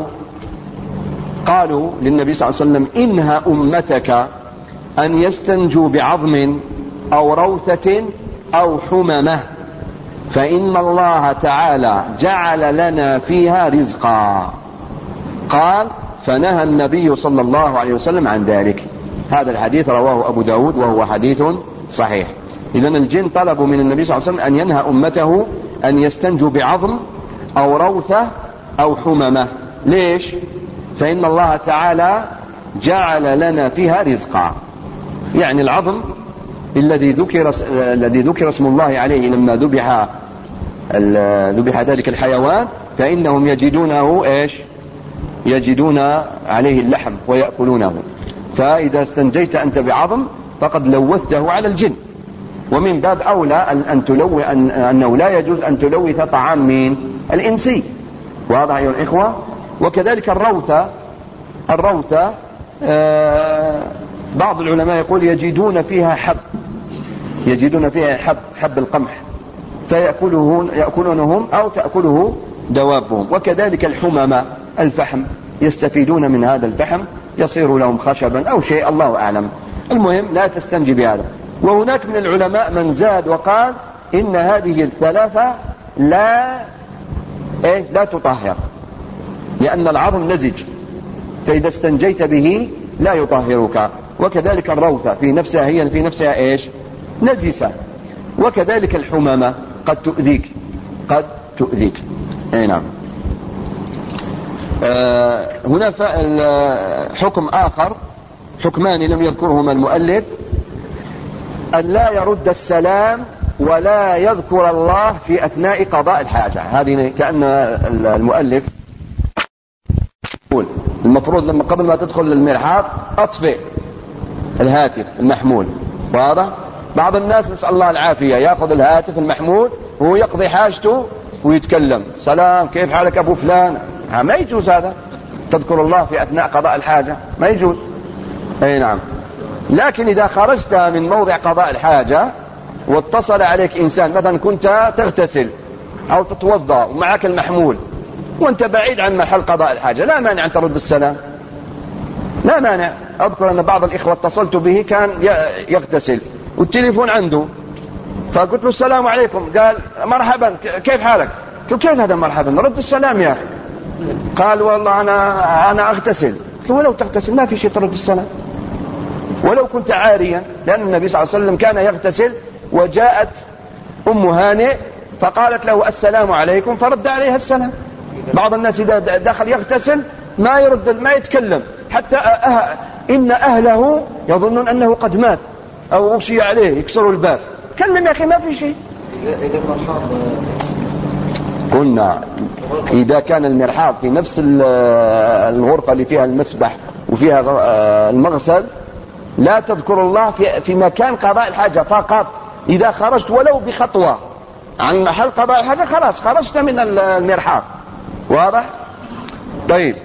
قالوا للنبي صلى الله عليه وسلم إنها أمتك أن يستنجوا بعظم أو روثة أو حممة، فإن الله تعالى جعل لنا فيها رزقا. قال فنهى النبي صلى الله عليه وسلم عن ذلك. هذا الحديث رواه أبو داود وهو حديث صحيح. إذن الجن طلبوا من النبي صلى الله عليه وسلم أن ينهى أمته أن يستنجوا بعظم أو روثة أو حممة. ليش؟ فإن الله تعالى جعل لنا فيها رزقا. يعني العظم الذي ذكر اسم الله عليه لما ذبح ذلك الحيوان، فإنهم يجدونه إيش؟ يجدون عليه اللحم ويأكلونه. فإذا استنجيت أنت بعظم فقد لوثته على الجن، ومن باب أولى أنه لا يجوز أن تلوث طعام مين؟ الإنسي. واضح أيها الإخوة؟ وكذلك الروثة بعض العلماء يقول يجدون فيها حب القمح فيأكلونهم أو تأكله دوابهم. وكذلك الحممة الفحم، يستفيدون من هذا الفحم، يصير لهم خشبا أو شيء، الله أعلم. المهم لا تستنجي بهذا. وهناك من العلماء من زاد وقال إن هذه الثلاثة لا تطهر، لأن العظم نزج، فإذا استنجيت به لا يطهرك. وكذلك الروثة في نفسها إيش؟ نجسة. وكذلك الحمامة قد تؤذيك. أي نعم. هنا حكم آخر، حكمان لم يذكرهما المؤلف: أن لا يرد السلام ولا يذكر الله في أثناء قضاء الحاجة. هذه كأن المؤلف المفروض لما قبل ما تدخل المرحاض أطفئ الهاتف المحمول. واضح؟ بعض الناس نسأل الله العافية يأخذ الهاتف المحمول وهو يقضي حاجته ويتكلم: سلام، كيف حالك أبو فلان؟ ما يجوز هذا، تذكر الله في أثناء قضاء الحاجة، ما يجوز. أي نعم. لكن إذا خرجت من موضع قضاء الحاجة واتصل عليك إنسان، مثلا كنت تغتسل أو تتوضأ ومعك المحمول وأنت بعيد عن محل قضاء الحاجة، لا مانع أن ترد بالسلام، لا مانع. أذكر أن بعض الإخوة اتصلت به كان يغتسل والتليفون عنده، فقلت له: السلام عليكم. قال: مرحبا، كيف حالك؟ قلت: كيف هذا مرحبا؟ رد السلام يا أخي. قال: والله أنا أغتسل. قلت له: ولو تغتسل ما في شيء ترد السلام، ولو كنت عاريا، لأن النبي صلى الله عليه وسلم كان يغتسل وجاءت أم هانئ فقالت له: السلام عليكم، فرد عليها السلام. بعض الناس إذا دخل يغتسل ما يرد، ما يتكلم، حتى إن أهله يظنون أنه قد مات أو أغشي عليه، يكسروا الباب. كلم يا أخي، ما في شيء.
إذا المرحاض
قلنا إذا كان المرحاض في نفس الغرفة اللي فيها المسبح وفيها المغسل، لا تذكر الله في مكان قضاء الحاجة فقط. إذا خرجت ولو بخطوة عن محل قضاء الحاجة خلاص خرجت من المرحاض. واضح؟ طيب.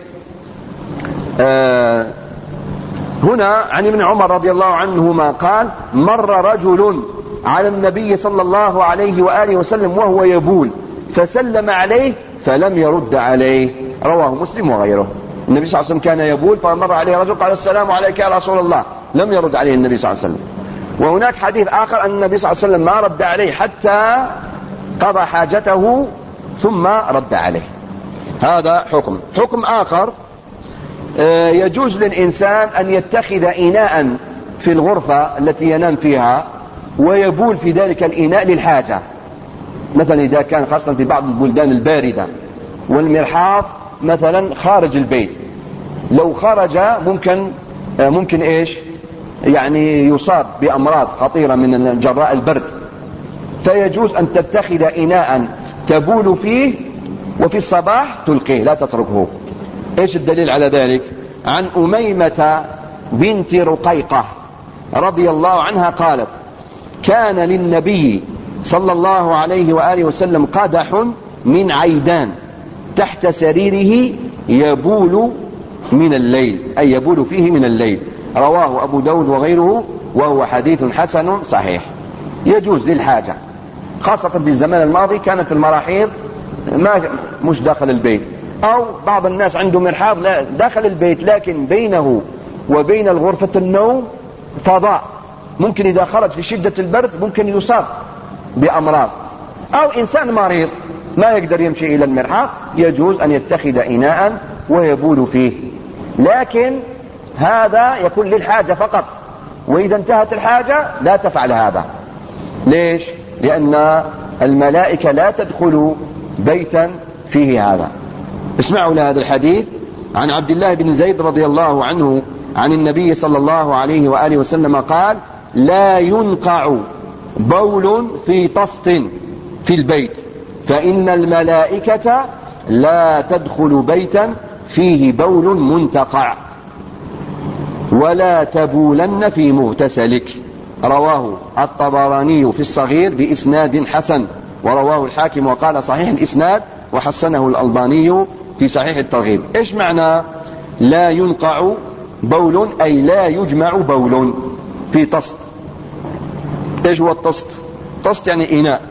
هنا عن ابن عمر رضي الله عنهما قال: مر رجل على النبي صلى الله عليه وآله وسلم وهو يبول فسلم عليه فلم يرد عليه. رواه مسلم وغيره. النبي صلى الله عليه وسلم كان يبول فمر عليه رجل قال: السلام عليك يا رسول الله، لم يرد عليه النبي صلى الله عليه وسلم. وهناك حديث آخر أن النبي صلى الله عليه وسلم ما رد عليه حتى قضى حاجته ثم رد عليه. هذا حكم آخر: يجوز للإنسان أن يتخذ إناء في الغرفة التي ينام فيها ويبول في ذلك الإناء للحاجة. مثلا إذا كان خاصة في بعض البلدان الباردة والمرحاض مثلا خارج البيت، لو خرج ممكن إيش؟ يعني يصاب بأمراض خطيرة من جراء البرد، فيجوز أن تتخذ إناء تبول فيه وفي الصباح تلقيه، لا تتركه. إيش الدليل على ذلك؟ عن أميمة بنت رقيقة رضي الله عنها قالت: كان للنبي صلى الله عليه وآله وسلم قدح من عيدان تحت سريره يبول من الليل، أي يبول فيه من الليل. رواه أبو داود وغيره وهو حديث حسن صحيح. يجوز للحاجة، خاصة في الزمان الماضي كانت المراحيض مش داخل البيت، أو بعض الناس عنده مرحاض داخل البيت لكن بينه وبين الغرفة النوم فضاء، ممكن إذا خرج في شدة البرد ممكن يصاب بأمراض. أو إنسان مريض ما يقدر يمشي إلى المرحاض، يجوز أن يتخذ إناء ويبول فيه، لكن هذا يكون للحاجة فقط، وإذا انتهت الحاجة لا تفعل هذا. ليش؟ لأن الملائكة لا تدخل بيتا فيه هذا. اسمعوا لهذا الحديث عن عبد الله بن زيد رضي الله عنه عن النبي صلى الله عليه وآله وسلم قال: لا ينقع بول في طست في البيت، فإن الملائكة لا تدخل بيتا فيه بول منتقع، ولا تبولن في مغتسلك. رواه الطبراني في الصغير بإسناد حسن، ورواه الحاكم وقال صحيح الإسناد، وحسنه الألباني في صحيح الترغيب. إيش معنى لا ينقع بول؟ أي لا يجمع بول في طست. إيش هو الطست؟ طست يعني إناء.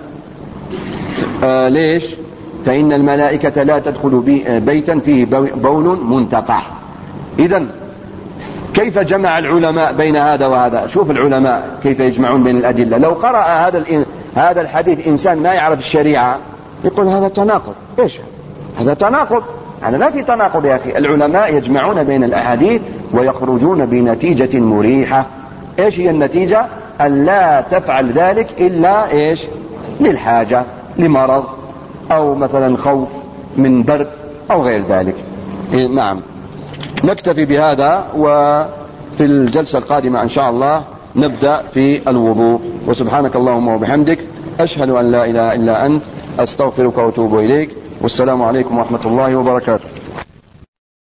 ليش؟ فإن الملائكة لا تدخل بيتا فيه بول منتقع. إذن كيف جمع العلماء بين هذا وهذا؟ شوف العلماء كيف يجمعون بين الأدلة. لو قرأ هذا الحديث إنسان ما يعرف الشريعة يقول هذا تناقض. إيش هذا تناقض؟ هذا ما في تناقض يا أخي. العلماء يجمعون بين الأحاديث ويخرجون بنتيجة مريحة. إيش هي النتيجة؟ أن لا تفعل ذلك إلا إيش؟ للحاجة، لمرض، أو مثلا خوف من برد أو غير ذلك. نعم، نكتفي بهذا، وفي الجلسة القادمة إن شاء الله نبدأ في الوضوء. وسبحانك اللهم وبحمدك، أشهد أن لا إله إلا أنت، أستغفرك وأتوب إليك، والسلام عليكم ورحمة الله وبركاته.